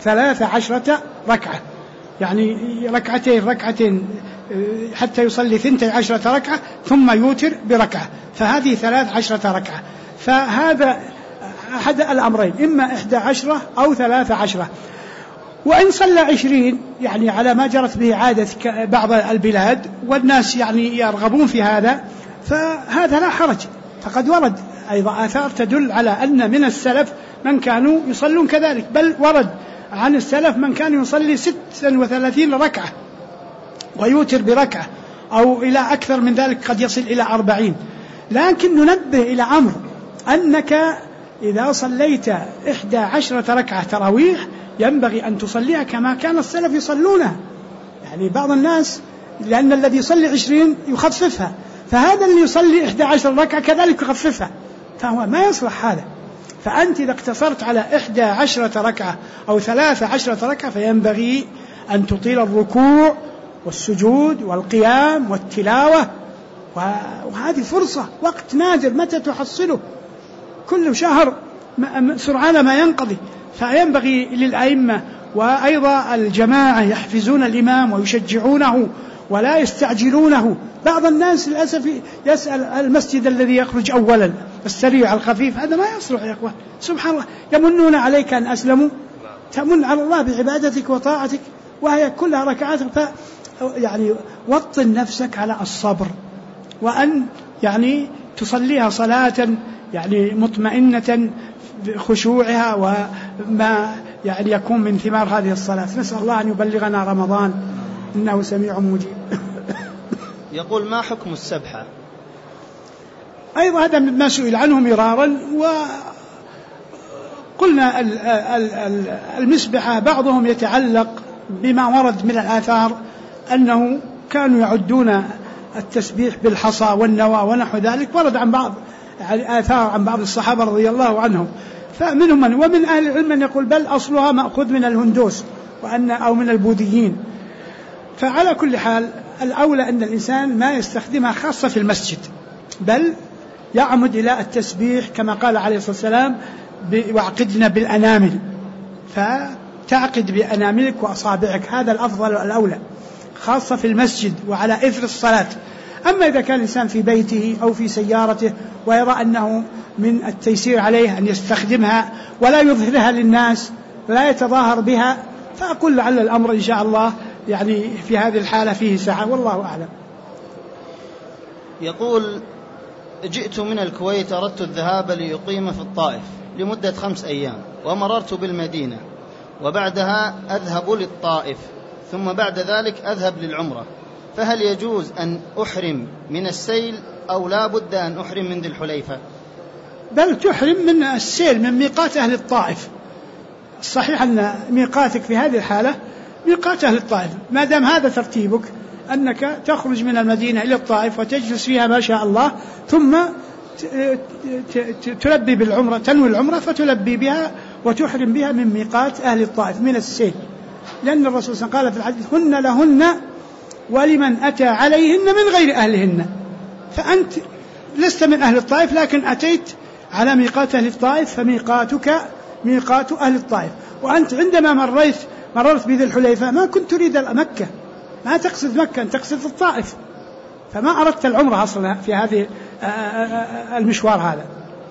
13 ركعة، يعني ركعتين حتى يصلي 12 ركعة ثم يوتر بركعة، فهذه 13 ركعة. فهذا أحد الأمرين، إما 11 أو 13. وإن صلى 20 يعني على ما جرت به عادة بعض البلاد والناس يعني يرغبون في هذا، فهذا لا حرج. فقد ورد أيضا آثار تدل على أن من السلف من كانوا يصلون كذلك، بل ورد عن السلف من كان يصلي 36 ركعة ويوتر بركعة، أو إلى أكثر من ذلك قد يصل إلى 40. لكن ننبه إلى أمر، أنك إذا صليت 11 ركعة تراويح ينبغي أن تصليها كما كان السلف يصلونها. يعني بعض الناس لأن الذي يصلي 20 يخففها، فهذا اللي يصلي 11 ركعة كذلك يخففها، فهو ما يصلح هذا. فأنت إذا اقتصرت على 11 ركعة أو 13 ركعة فينبغي أن تطيل الركوع والسجود والقيام والتلاوة، وهذه فرصة، وقت نادر متى تحصله؟ كل شهر سرعان ما ينقضي. فينبغي للأئمة وأيضا الجماعة يحفزون الإمام ويشجعونه ولا يستعجلونه. بعض الناس للأسف يسأل المسجد الذي يخرج أولا السريع الخفيف، هذا ما يصلح يا أخوان. سبحان الله، يمنون عليك أن أسلموا، تمن على الله بعبادتك وطاعتك وهي كلها ركعات. يعني وطن نفسك على الصبر، وأن يعني تصليها صلاة يعني مطمئنة بخشوعها وما يعني يكون من ثمار هذه الصلاة. نسأل الله أن يبلغنا رمضان إنه سميع مجيب. يقول: ما حكم السبحة؟ أيضا هذا ما سئل عنه مرارا، وقلنا المسبحة بعضهم يتعلق بما ورد من الآثار أنه كانوا يعدون التسبيح بالحصى والنوى ونحو ذلك، ورد عن بعض آثار عن بعض الصحابة رضي الله عنهم، فمنهم ومن أهل العلم من يقول بل أصلها مأخوذ من الهندوس أو من البوذيين. فعلى كل حال الأولى أن الإنسان ما يستخدمها خاصة في المسجد، بل يعمد إلى التسبيح كما قال عليه الصلاة والسلام: واعقدنا بالأنامل، فتعقد بأناملك وأصابعك، هذا الأفضل والأولى خاصة في المسجد وعلى إثر الصلاة. أما إذا كان الإنسان في بيته أو في سيارته ويرى أنه من التيسير عليه أن يستخدمها ولا يظهرها للناس ولا يتظاهر بها، فأقول لعل الأمر إن شاء الله يعني في هذه الحالة فيه سعة، والله أعلم. يقول: جئت من الكويت، أردت الذهاب ليقيم في الطائف لمدة 5 أيام، ومررت بالمدينة، وبعدها أذهب للطائف، ثم بعد ذلك أذهب للعمرة، فهل يجوز أن أحرم من السيل أو لا بد أن أحرم من ذي الحليفة؟ بل تحرم من السيل من ميقات أهل الطائف. الصحيح أن ميقاتك في هذه الحالة ميقات أهل الطائف، ما دام هذا ترتيبك أنك تخرج من المدينة إلى الطائف وتجلس فيها ما شاء الله، ثم تلبي بالعمرة، تنوي العمرة فتلبي بها وتحرم بها من ميقات أهل الطائف من السيل، لأن الرسول صلى الله عليه وسلم قال في الحديث: هن لهن ولمن أتى عليهن من غير أهلهن. فأنت لست من أهل الطائف لكن أتيت على ميقات أهل الطائف، فميقاتك ميقات أهل الطائف. وأنت عندما مررت بذي الحليفة ما كنت تريد مكة، ما تقصد مكة، أنت تقصد الطائف، فما أردت العمرة أصلا في هذه المشوار هذا.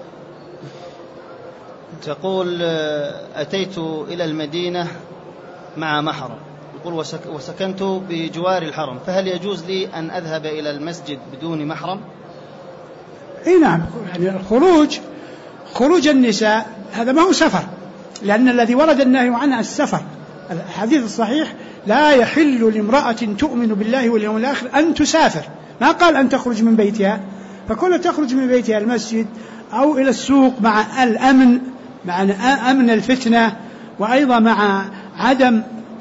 تقول: أتيت إلى المدينة مع محرم، يقول وسكنت بجوار الحرم، فهل يجوز لي أن أذهب إلى المسجد بدون محرم؟ إيه نعم، يعني خروج النساء هذا ما هو سفر، لأن الذي ورد النهي عنه السفر. الحديث الصحيح: لا يحل لامرأة تؤمن بالله واليوم الآخر أن تسافر، ما قال أن تخرج من بيتها. فكل تخرج من بيتها المسجد أو إلى السوق مع الأمن، مع أمن الفتنة، وأيضا مع عدم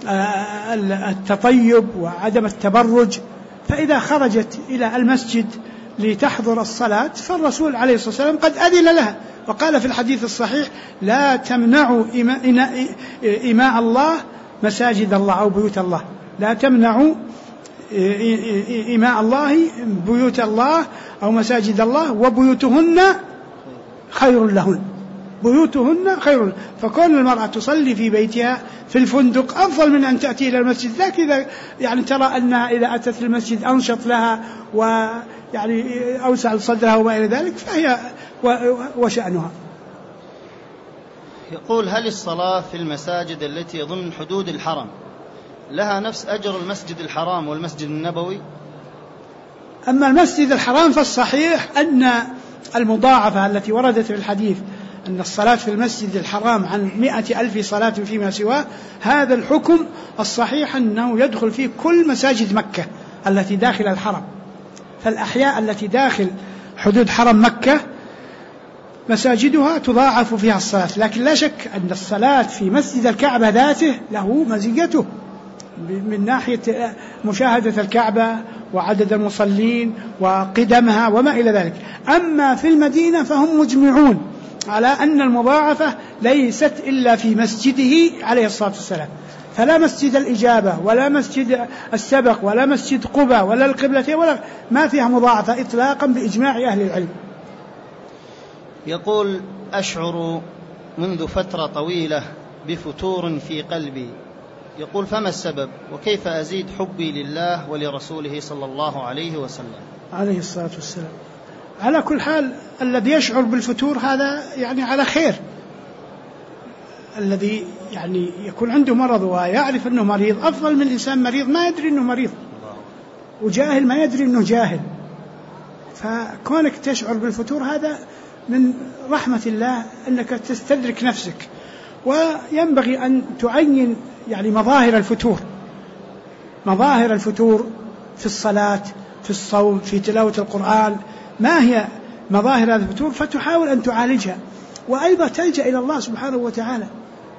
التطيب وعدم التبرج. فإذا خرجت إلى المسجد لتحضر الصلاة فالرسول عليه الصلاة والسلام قد أذن لها، وقال في الحديث الصحيح: لا تمنعوا إماء الله مساجد الله أو بيوت الله، لا تمنعوا إماء الله بيوت الله أو مساجد الله، وبيوتهن خير لهن، بيوتهن خير. فكون المرأة تصلي في بيتها في الفندق أفضل من أن تأتي إلى المسجد، لكن إذا يعني ترى أنها إذا أتت المسجد أنشط لها ويعني أوسع صدرها وما إلى ذلك فهي وشأنها. يقول: هل الصلاة في المساجد التي ضمن حدود الحرم لها نفس أجر المسجد الحرام والمسجد النبوي؟ أما المسجد الحرام فالصحيح أن المضاعفة التي وردت في الحديث أن الصلاة في المسجد الحرام عن 100,000 صلاة فيما سواه، هذا الحكم الصحيح أنه يدخل فيه كل مساجد مكة التي داخل الحرم. فالأحياء التي داخل حدود حرم مكة مساجدها تضاعف فيها الصلاة، لكن لا شك أن الصلاة في مسجد الكعبة ذاته له مزيته من ناحية مشاهدة الكعبة وعدد المصلين وقدمها وما إلى ذلك. أما في المدينة فهم مجمعون على أن المضاعفة ليست إلا في مسجده عليه الصلاة والسلام، فلا مسجد الإجابة ولا مسجد السبق ولا مسجد قبة ولا القبلة ولا ما فيها مضاعفة إطلاقا بإجماع أهل العلم. يقول: أشعر منذ فترة طويلة بفتور في قلبي، يقول: فما السبب وكيف أزيد حبي لله ولرسوله صلى الله عليه وسلم؟ عليه الصلاة والسلام. على كل حال الذي يشعر بالفتور هذا يعني على خير، الذي يعني يكون عنده مرض ويعرف أنه مريض أفضل من إنسان مريض ما يدري أنه مريض، وجاهل ما يدري أنه جاهل. فكونك تشعر بالفتور هذا من رحمة الله أنك تستدرك نفسك، وينبغي أن تعين يعني مظاهر الفتور في الصلاة، في الصوم، في تلاوة القرآن، ما هي مظاهر هذا الفتور، فتحاول أن تعالجها، وأيضا تلجأ إلى الله سبحانه وتعالى.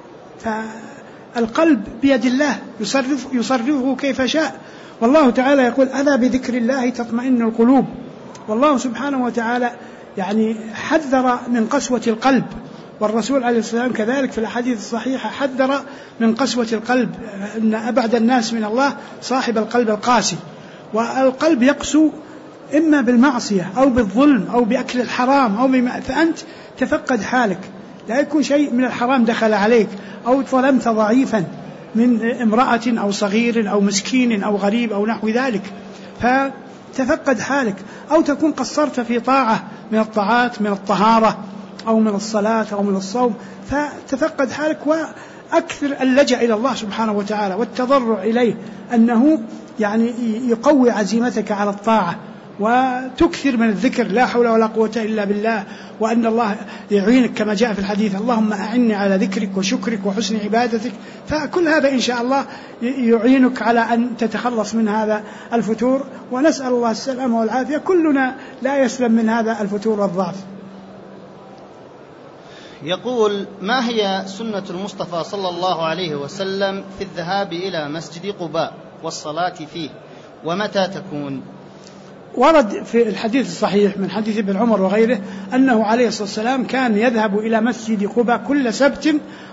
فالقلب بيد الله يصرفه كيف شاء، والله تعالى يقول: ألا بذكر الله تطمئن القلوب. والله سبحانه وتعالى يعني حذر من قسوة القلب، والرسول عليه الصلاة والسلام كذلك في الأحاديث الصحيحة حذر من قسوة القلب، أن أبعد الناس من الله صاحب القلب القاسي. والقلب يقسو إما بالمعصية أو بالظلم أو بأكل الحرام أو فأنت تفقد حالك، لا يكون شيء من الحرام دخل عليك أو ظلمت ضعيفا من امرأة أو صغير أو مسكين أو غريب أو نحو ذلك، فتفقد حالك، أو تكون قصرت في طاعة من الطاعات، من الطهارة أو من الصلاة أو من الصوم، فتفقد حالك، وأكثر اللجأ إلى الله سبحانه وتعالى والتضرع إليه، أنه يعني يقوي عزيمتك على الطاعة، وتكثر من الذكر لا حول ولا قوة إلا بالله، وأن الله يعينك كما جاء في الحديث: اللهم أعني على ذكرك وشكرك وحسن عبادتك. فكل هذا إن شاء الله يعينك على أن تتخلص من هذا الفتور، ونسأل الله السلامة والعافية. كلنا لا يسلم من هذا الفتور والضعف. يقول: ما هي سنة المصطفى صلى الله عليه وسلم في الذهاب إلى مسجد قباء والصلاة فيه، ومتى تكون؟ ورد في الحديث الصحيح من حديث ابن عمر وغيره أنه عليه الصلاة والسلام كان يذهب إلى مسجد قباء كل سبت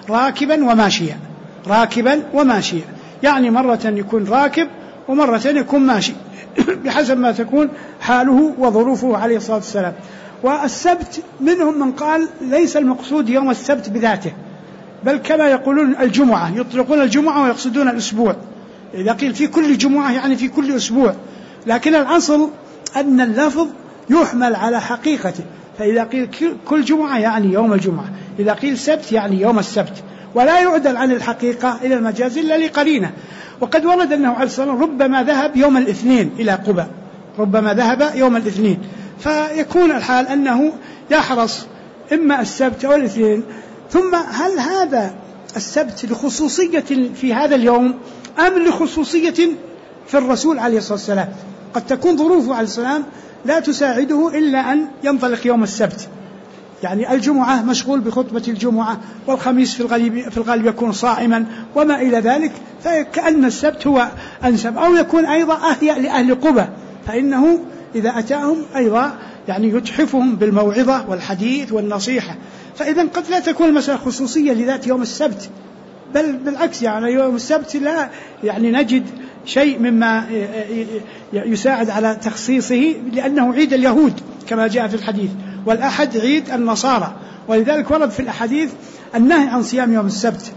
راكبا وماشيا، يعني مرة يكون راكب ومرة يكون ماشي بحسب ما تكون حاله وظروفه عليه الصلاة والسلام. والسبت منهم من قال ليس المقصود يوم السبت بذاته، بل كما يقولون الجمعة، يطلقون الجمعة ويقصدون الأسبوع، إذا قيل في كل جمعة يعني في كل أسبوع، لكن الأصل أن اللفظ يحمل على حقيقته، فإذا قيل كل جمعة يعني يوم الجمعة، إذا قيل سبت يعني يوم السبت، ولا يعدل عن الحقيقة إلى المجاز إلا لقرينة. وقد ورد أنه عليه الصلاة والسلام ربما ذهب يوم الاثنين إلى قباء، ربما ذهب يوم الاثنين، فيكون الحال أنه يحرص إما السبت أو الاثنين. ثم هل هذا السبت لخصوصية في هذا اليوم أم لخصوصية في الرسول عليه الصلاة والسلام؟ قد تكون ظروفه عليه السلام لا تساعده إلا أن ينطلق يوم السبت، يعني الجمعة مشغول بخطبة الجمعة، والخميس في الغالب يكون صائما وما إلى ذلك، فكأن السبت هو أنسب، أو يكون أيضا أهيأ لأهل قبى، فإنه إذا أتاهم أيضا يعني يتحفهم بالموعظة والحديث والنصيحة. فإذا قد لا تكون المسألة خصوصية لذات يوم السبت، بل بالعكس، يعني يوم السبت لا يعني نجد شيء مما يساعد على تخصيصه، لأنه عيد اليهود كما جاء في الحديث، والأحد عيد النصارى، ولذلك ورد في الأحاديث النهي عن صيام يوم السبت،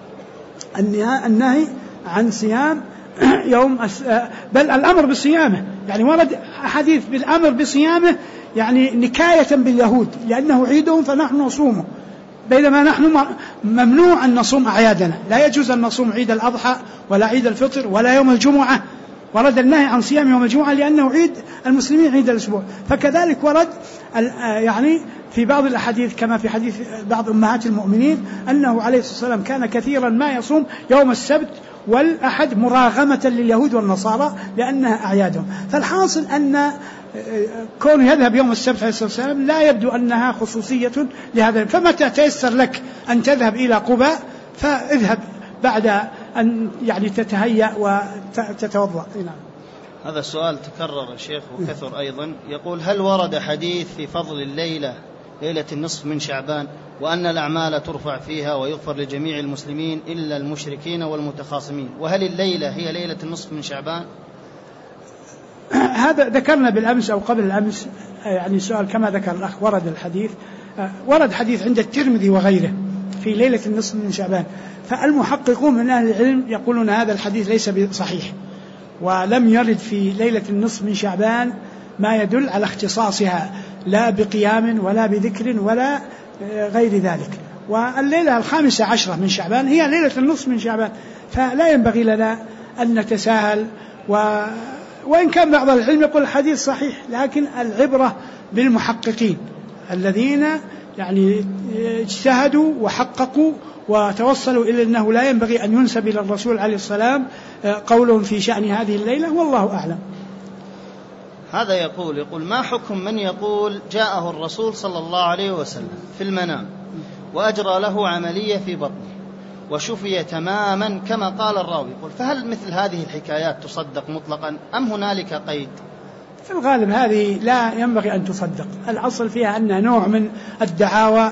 النهي عن صيام يوم بل الأمر بصيامه، يعني ورد أحاديث بالأمر بصيامه يعني نكاية باليهود، لأنه عيدهم فنحن نصومه، بينما نحن ممنوع أن نصوم أعيادنا، لا يجوز أن نصوم عيد الأضحى ولا عيد الفطر ولا يوم الجمعة. ورد النهي عن صيام يوم الجمعة لأنه عيد المسلمين، عيد الأسبوع. فكذلك ورد يعني في بعض الأحاديث كما في حديث بعض أمهات المؤمنين أنه عليه الصلاة والسلام كان كثيرا ما يصوم يوم السبت والأحد مراغمة لليهود والنصارى لأنها أعيادهم. فالحاصل أن كونه يذهب يوم السبت عليه الصلاة والسلام لا يبدو أنها خصوصية لهذا، فمتى تيسر لك أن تذهب إلى قباء فاذهب بعد أن يعني تتهيأ وتتوضأ. هذا السؤال تكرر الشيخ وكثر أيضا، يقول: هل ورد حديث في فضل ليلة النصف من شعبان، وأن الأعمال ترفع فيها ويغفر لجميع المسلمين إلا المشركين والمتخاصمين، وهل الليلة هي ليلة النصف من شعبان؟ هذا ذكرنا بالأمس أو قبل الأمس، يعني سؤال كما ذكر الأخ، ورد الحديث، ورد حديث عند الترمذي وغيره في ليلة النصف من شعبان، فالمحققون من أهل العلم يقولون هذا الحديث ليس بصحيح، ولم يرد في ليلة النصف من شعبان ما يدل على اختصاصها لا بقيام ولا بذكر ولا غير ذلك. والليلة 15 من شعبان هي ليلة النصف من شعبان، فلا ينبغي لنا أن نتساهل. وإن كان بعض العلم يقول الحديث صحيح، لكن العبرة بالمحققين الذين يعني اجتهدوا وحققوا وتوصلوا إلى أنه لا ينبغي أن ينسب إلى الرسول عليه السلام قولهم في شأن هذه الليلة، والله أعلم. هذا يقول ما حكم من يقول جاءه الرسول صلى الله عليه وسلم في المنام وأجرى له عملية في بطنه وشفي تماما كما قال الراوي، يقول فهل مثل هذه الحكايات تصدق مطلقا أم هنالك قيد؟ في الغالب هذه لا ينبغي أن تصدق، الأصل فيها أن نوع من الدعاوى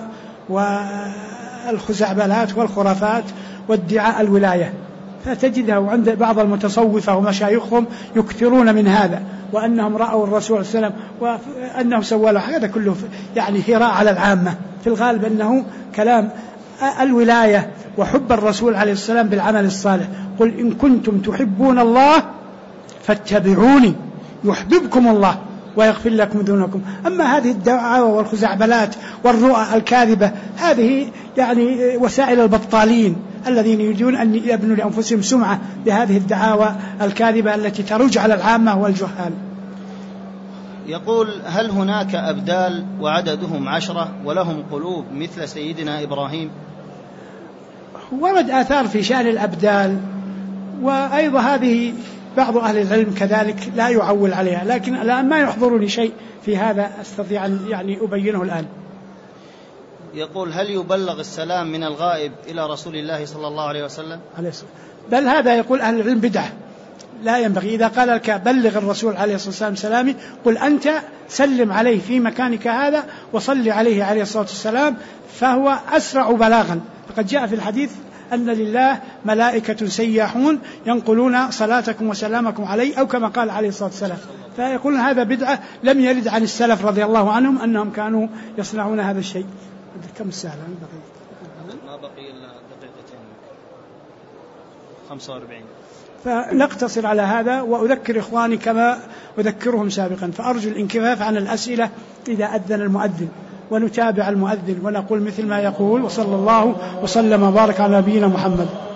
والخزعبلات والخرافات وادعاء الولاية، فتجده عند بعض المتصوفة ومشايخهم يكثرون من هذا، وأنهم رأوا الرسول صلى الله عليه وسلم وأنه سوى له، هذا كله يعني هراء على العامة. في الغالب أنه كلام الولاية وحب الرسول عليه السلام بالعمل الصالح، قل إن كنتم تحبون الله فاتبعوني يحببكم الله ويغفر لكم ذنوبكم. أما هذه الدعاوى والخزعبلات والرؤى الكاذبة هذه يعني وسائل البطالين الذين يريدون أن يبنوا لأنفسهم سمعة بهذه الدعاوى الكاذبة التي تروج على العامة والجهال. يقول هل هناك أبدال وعددهم 10 ولهم قلوب مثل سيدنا إبراهيم؟ ورد آثار في شأن الأبدال، وأيضا هذه بعض أهل العلم كذلك لا يعول عليها، لكن الآن ما يحضرني شيء في هذا أستطيع أن يعني أبينه الآن. يقول هل يبلغ السلام من الغائب إلى رسول الله صلى الله عليه وسلم؟ بل هذا يقول أهل العلم بدعة، لا ينبغي. إذا قال لك بلغ الرسول عليه الصلاة والسلام سلامي، قل أنت سلم عليه في مكانك هذا وصل عليه عليه الصلاة والسلام، فهو أسرع بلاغا. فقد جاء في الحديث أن لله ملائكة سياحون ينقلون صلاتكم وسلامكم عليه، أو كما قال عليه الصلاة والسلام. فيقولون هذا بدعة لم يرد عن السلف رضي الله عنهم أنهم كانوا يصنعون هذا الشيء. كم الساعة؟ ما بقي إلا دقيقتين 45. فنقتصر على هذا، وأذكر إخواني كما أذكرهم سابقا، فأرجو الانكفاف عن الأسئلة إذا أذن المؤذن، ونتابع المؤذن ونقول مثل ما يقول. وصلى الله وسلم وبارك على نبينا محمد.